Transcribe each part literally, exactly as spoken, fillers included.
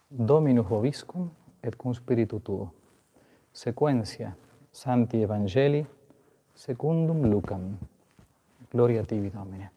Dominus vobiscum et cum spiritu tuo. Sequentia Sancti Evangelii secundum Lucam. Gloria tibi, Domine.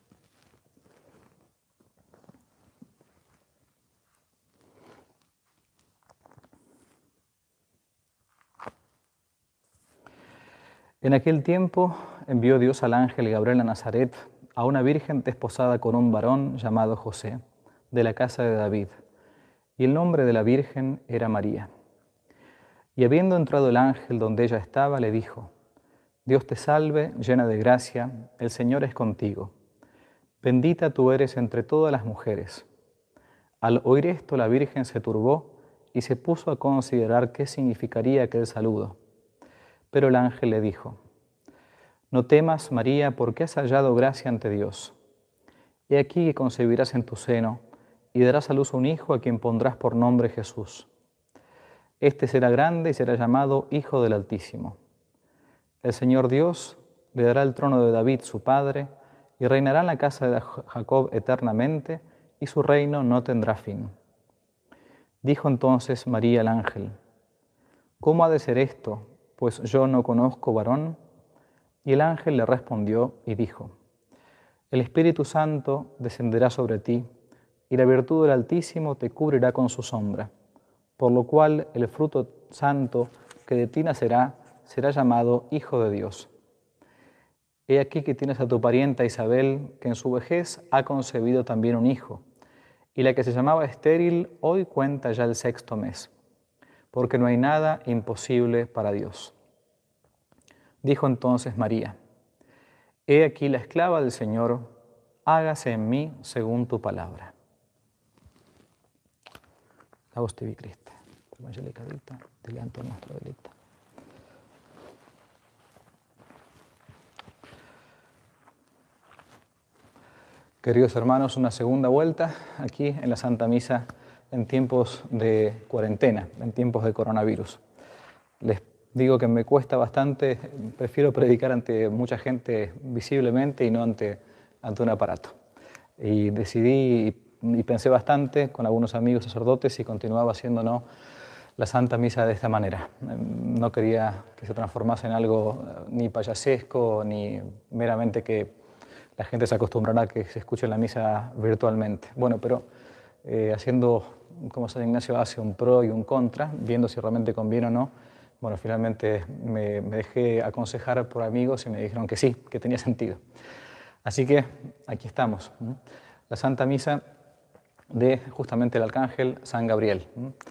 En aquel tiempo envió Dios al ángel Gabriel a Nazaret, a una virgen desposada con un varón llamado José, de la casa de David, y el nombre de la virgen era María. Y habiendo entrado el ángel donde ella estaba, le dijo: Dios te salve, llena de gracia, el Señor es contigo. Bendita tú eres entre todas las mujeres. Al oír esto, la virgen se turbó y se puso a considerar qué significaría aquel saludo. Pero el ángel le dijo: No temas, María, porque has hallado gracia ante Dios. He aquí que concebirás en tu seno y darás a luz a un hijo a quien pondrás por nombre Jesús. Este será grande y será llamado Hijo del Altísimo. El Señor Dios le dará el trono de David, su padre, y reinará en la casa de Jacob eternamente, y su reino no tendrá fin. Dijo entonces María al ángel: ¿Cómo ha de ser esto, pues yo no conozco varón? Y el ángel le respondió y dijo: El Espíritu Santo descenderá sobre ti, y la virtud del Altísimo te cubrirá con su sombra, por lo cual el fruto santo que de ti nacerá será llamado Hijo de Dios. He aquí que tienes a tu parienta Isabel, que en su vejez ha concebido también un hijo, y la que se llamaba estéril hoy cuenta ya el sexto mes, porque no hay nada imposible para Dios. Dijo entonces María: He aquí la esclava del Señor, hágase en mí según tu palabra. Laus tibi Christe, evangelica vita, diliantur nostro delicta. Queridos hermanos, una segunda vuelta aquí en la Santa Misa en tiempos de cuarentena, en tiempos de coronavirus. Les digo que me cuesta bastante, prefiero predicar ante mucha gente visiblemente y no ante, ante un aparato. Y decidí y pensé bastante con algunos amigos sacerdotes y continuaba haciendo ¿no? la Santa Misa de esta manera. No quería que se transformase en algo ni payasesco ni meramente que la gente se acostumbrará a que se escuche la misa virtualmente. Bueno, pero eh, haciendo, como San Ignacio hace, un pro y un contra, viendo si realmente conviene o no, bueno, finalmente me, me dejé aconsejar por amigos y me dijeron que sí, que tenía sentido. Así que aquí estamos, ¿no? La Santa Misa de justamente el Arcángel San Gabriel.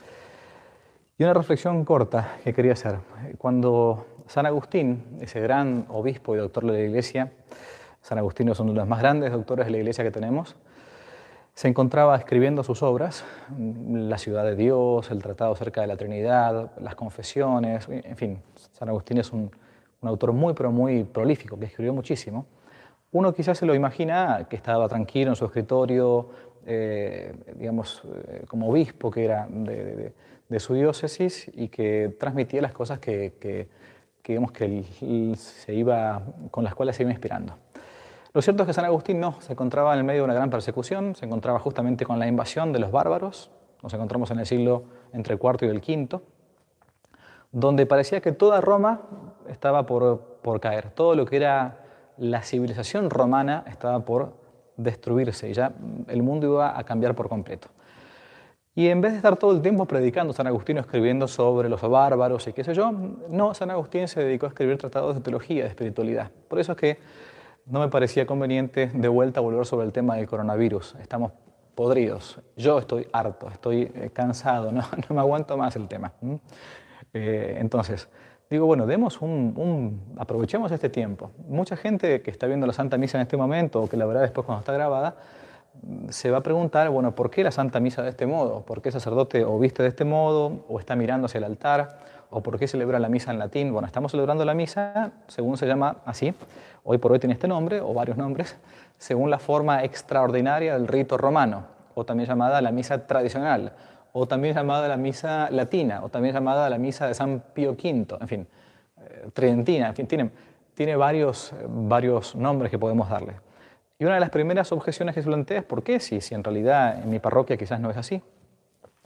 Y una reflexión corta que quería hacer. Cuando San Agustín, ese gran obispo y doctor de la Iglesia, San Agustín es uno de los más grandes doctores de la Iglesia que tenemos, se encontraba escribiendo sus obras, La Ciudad de Dios, el Tratado acerca de la Trinidad, las Confesiones, en fin, San Agustín es un, un autor muy, pero muy prolífico, que escribió muchísimo. Uno quizás se lo imagina que estaba tranquilo en su escritorio, eh, digamos, eh, como obispo que era de, de, de su diócesis y que transmitía las cosas que, que, que, digamos, que él se iba, con las cuales se iba inspirando. Lo cierto es que San Agustín no, se encontraba en el medio de una gran persecución, se encontraba justamente con la invasión de los bárbaros, nos encontramos en el siglo entre el cuarto y el quinto, donde parecía que toda Roma estaba por, por caer, todo lo que era la civilización romana estaba por destruirse y ya el mundo iba a cambiar por completo. Y en vez de estar todo el tiempo predicando, San Agustín escribiendo sobre los bárbaros y qué sé yo, no, San Agustín se dedicó a escribir tratados de teología, de espiritualidad. Por eso es que no me parecía conveniente de vuelta volver sobre el tema del coronavirus. Estamos podridos. Yo estoy harto, estoy cansado, no, no me aguanto más el tema. Eh, entonces, digo, bueno, demos un, un, aprovechemos este tiempo. Mucha gente que está viendo la Santa Misa en este momento o que la verá después cuando está grabada, se va a preguntar, bueno, ¿por qué la Santa Misa de este modo? ¿Por qué el sacerdote o viste de este modo o está mirando hacia el altar? ¿O por qué celebra la misa en latín? Bueno, estamos celebrando la misa, según se llama así, hoy por hoy tiene este nombre, o varios nombres, según la forma extraordinaria del rito romano, o también llamada la misa tradicional, o también llamada la misa latina, o también llamada la misa de San Pío quinto, en fin, eh, tridentina, en fin, tiene, tiene varios, varios nombres que podemos darle. Y una de las primeras objeciones que se plantea es ¿por qué? Si, si en realidad en mi parroquia quizás no es así.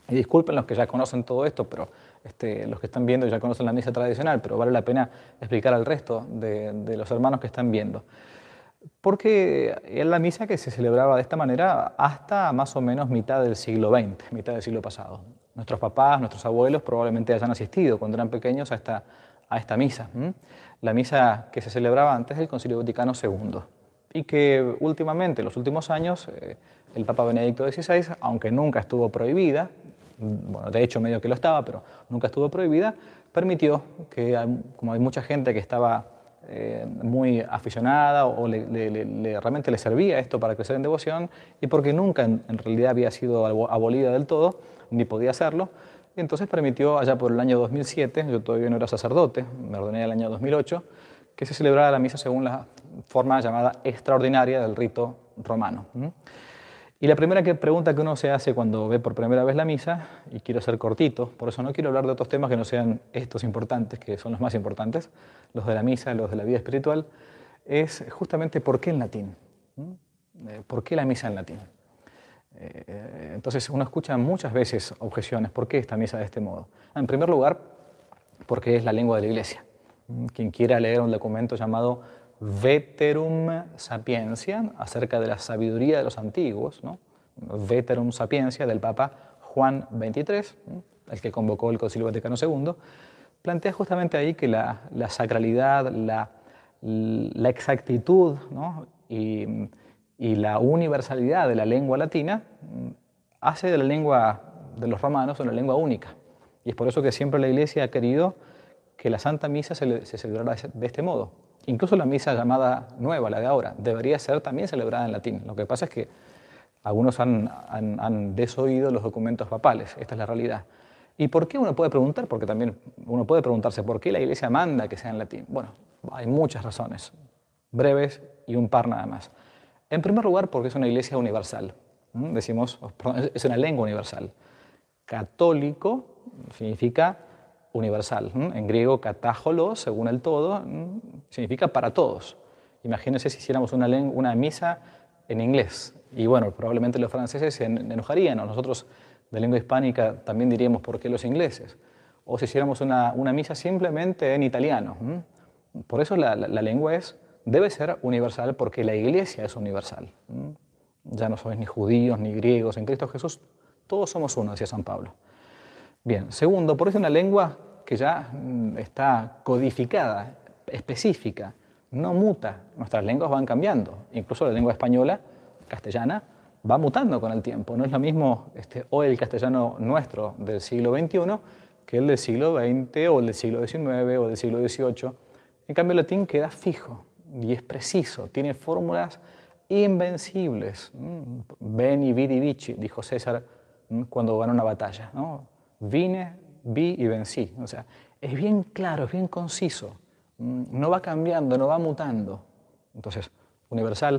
Y disculpen los que ya conocen todo esto, pero este, los que están viendo ya conocen la misa tradicional, pero vale la pena explicar al resto de, de los hermanos que están viendo. Porque es la misa que se celebraba de esta manera hasta más o menos mitad del siglo veinte, mitad del siglo pasado. Nuestros papás, nuestros abuelos probablemente hayan asistido cuando eran pequeños a esta, a esta misa. ¿m? La misa que se celebraba antes del Concilio Vaticano segundo y que últimamente, en los últimos años, eh, el Papa Benedicto dieciséis, aunque nunca estuvo prohibida, bueno, de hecho medio que lo estaba, pero nunca estuvo prohibida, permitió que, como hay mucha gente que estaba eh, muy aficionada o le, le, le, realmente le servía esto para crecer en devoción, y porque nunca en, en realidad había sido abolida del todo, ni podía hacerlo, y entonces permitió allá por el año dos mil siete, yo todavía no era sacerdote, me ordené el año dos mil ocho, que se celebrara la misa según la forma llamada extraordinaria del rito romano. Y la primera pregunta que uno se hace cuando ve por primera vez la misa, y quiero ser cortito, por eso no quiero hablar de otros temas que no sean estos importantes, que son los más importantes, los de la misa, los de la vida espiritual, es justamente ¿por qué en latín? ¿Por qué la misa en latín? Entonces uno escucha muchas veces objeciones, ¿por qué esta misa de este modo? En primer lugar, porque es la lengua de la Iglesia. Quien quiera leer un documento llamado Veterum Sapientia, acerca de la sabiduría de los antiguos, ¿no? Veterum Sapientia del Papa Juan veintitrés, ¿no? El que convocó el Concilio Vaticano segundo, plantea justamente ahí que la, la sacralidad, la, la exactitud, ¿no? y, y la universalidad de la lengua latina hace de la lengua de los romanos una lengua única. Y es por eso que siempre la Iglesia ha querido que la Santa Misa se, se celebrara de este modo. Incluso la misa llamada nueva, la de ahora, debería ser también celebrada en latín. Lo que pasa es que algunos han, han, han desoído los documentos papales. Esta es la realidad. ¿Y por qué? Uno puede preguntar, porque también uno puede preguntarse por qué la Iglesia manda que sea en latín. Bueno, hay muchas razones, breves y un par nada más. En primer lugar, porque es una Iglesia universal. ¿Mm? Decimos, es una lengua universal. Católico significa universal. En griego, katájolos, según el todo, significa para todos. Imagínense si hiciéramos una, una misa en inglés. Y bueno, probablemente los franceses se enojarían, o nosotros de lengua hispánica también diríamos ¿por qué los ingleses? O si hiciéramos una, una misa simplemente en italiano. Por eso la, la, la lengua es, debe ser universal, porque la Iglesia es universal. Ya no sois ni judíos ni griegos, en Cristo Jesús todos somos uno, decía San Pablo. Bien, segundo, por eso es una lengua que ya está codificada, específica, no muta. Nuestras lenguas van cambiando, incluso la lengua española, castellana, va mutando con el tiempo. No es lo mismo este, hoy el castellano nuestro del siglo veintiuno que el del siglo veinte o el del siglo diecinueve o del siglo dieciocho. En cambio el latín queda fijo y es preciso, tiene fórmulas invencibles. Veni, vidi, vici, dijo César cuando ganó una batalla, ¿no? Vine, vi y vencí. O sea, es bien claro, es bien conciso. No va cambiando, no va mutando. Entonces, universal,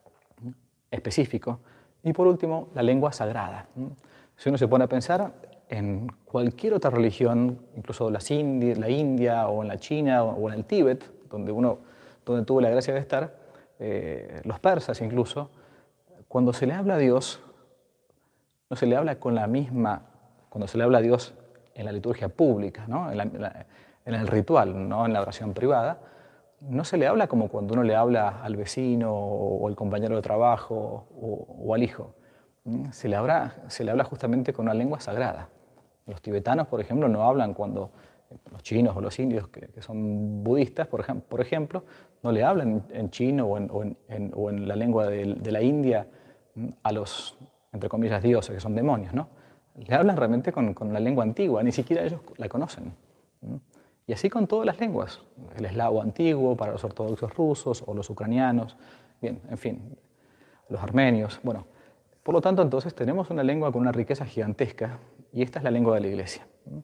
específico. Y por último, la lengua sagrada. Si uno se pone a pensar en cualquier otra religión, incluso las Indi la India o en la China o en el Tíbet, donde uno donde tuvo la gracia de estar, eh, los persas incluso, cuando se le habla a Dios, no se le habla con la misma, cuando se le habla a Dios en la liturgia pública, ¿no? en, la, en, la, en el ritual, no en la oración privada, no se le habla como cuando uno le habla al vecino o, o al compañero de trabajo o, o al hijo. Se le, habla, se le habla justamente con una lengua sagrada. Los tibetanos, por ejemplo, no hablan cuando los chinos o los indios que, que son budistas, por, ejem por ejemplo, no le hablan en chino o en, o en, en, o en la lengua de, de la India a los, entre comillas, dioses, que son demonios, ¿no? Le hablan realmente con, con la lengua antigua, ni siquiera ellos la conocen. Y así con todas las lenguas, el eslavo antiguo para los ortodoxos rusos o los ucranianos, bien, en fin, los armenios. Bueno, por lo tanto, entonces tenemos una lengua con una riqueza gigantesca y esta es la lengua de la Iglesia.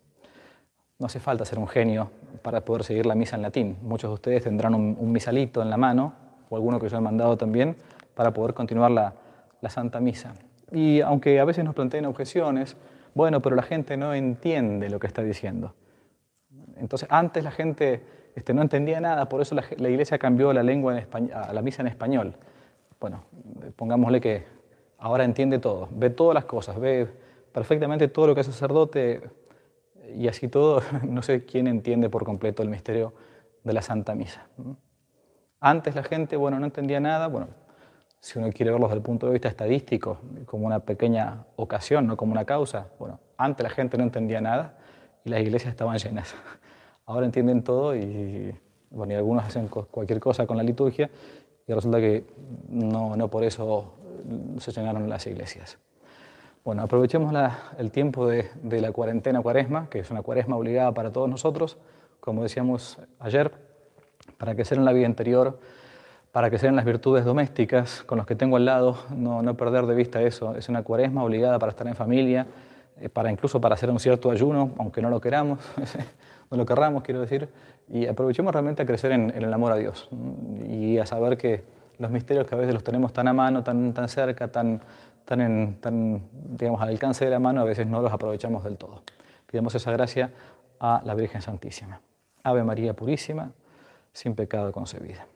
No hace falta ser un genio para poder seguir la misa en latín. Muchos de ustedes tendrán un, un misalito en la mano, o alguno que yo he mandado también, para poder continuar la, la Santa Misa. Y aunque a veces nos planteen objeciones, bueno, pero la gente no entiende lo que está diciendo. Entonces, antes la gente este, no entendía nada, por eso la, la Iglesia cambió la lengua en español, a la misa en español. Bueno, pongámosle que ahora entiende todo, ve todas las cosas, ve, perfectamente todo lo que es sacerdote y así todo, no sé quién entiende por completo el misterio de la Santa Misa. Antes la gente, bueno, no entendía nada, bueno, si uno quiere verlo desde el punto de vista estadístico, como una pequeña ocasión, no como una causa, bueno, antes la gente no entendía nada y las iglesias estaban llenas. Ahora entienden todo y, bueno, y algunos hacen cualquier cosa con la liturgia y resulta que no, no por eso se llenaron las iglesias. Bueno, aprovechemos la, el tiempo de, de la cuarentena cuaresma, que es una cuaresma obligada para todos nosotros, como decíamos ayer, para crecer en la vida interior, para crecer en las virtudes domésticas, con los que tengo al lado, no, no perder de vista eso. Es una cuaresma obligada para estar en familia, eh, para incluso para hacer un cierto ayuno, aunque no lo queramos, no lo querramos, quiero decir, y aprovechemos realmente a crecer en, en el amor a Dios y a saber que los misterios que a veces los tenemos tan a mano, tan, tan cerca, tan, tan, en, tan digamos, al alcance de la mano, a veces no los aprovechamos del todo. Pidamos esa gracia a la Virgen Santísima. Ave María Purísima, sin pecado concebida.